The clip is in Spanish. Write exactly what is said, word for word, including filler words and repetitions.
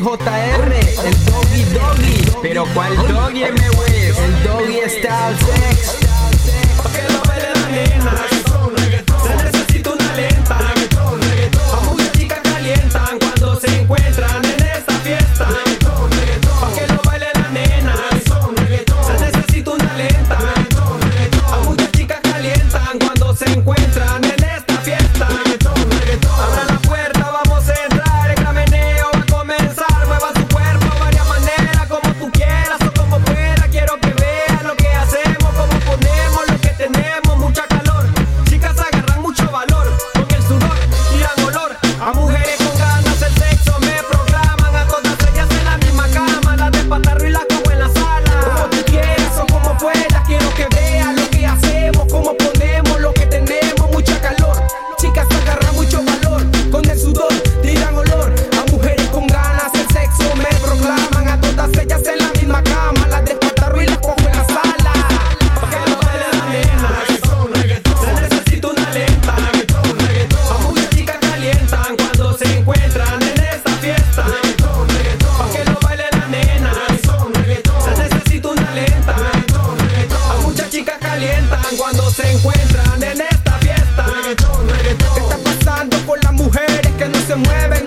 J R, el Doggy Doggy. Pero ¿cuál Doggy, M W? El Doggy Style Sex. Pa' que lo baile la nena, se necesita una lenta. A muchas chicas calientan cuando se encuentran en esta fiesta. Pa' que lo baile la nena, se necesita una lenta. A muchas chicas calientan cuando se encuentran en esta fiesta. Abra la puerta, vamos a entrar, el meneo va a comenzar. Mueva su cuerpo a varias maneras, como tú quieras o como puedas. Quiero que veas lo que hacemos, cómo ponemos lo que tenemos. Mucha calor, chicas agarran mucho valor. Con el sudor tiran olor. A mujeres con ganas el sexo me proclaman. A todas ellas en la misma cama, las de patarro y las cojo en la sala. Como tú quieras o como puedas. Quiero que veas lo que hacemos, cómo ponemos lo que tenemos. Mucha calor, chicas agarran mucho valor. Con el sudor tiran olor. A mujeres con ganas el sexo me proclaman. A todas ellas en la misma cama, las de patarro y las cojo en la sala. Pa' que lo baile la nena, se necesita una lenta. A muchas chicas calientan cuando se encuentran en esta fiesta. Pa' que lo baile la nena, se necesita una lenta. A muchas chicas calientan cuando se encuentran en esta fiesta. ¿Qué está pasando con las mujeres que no se mueven?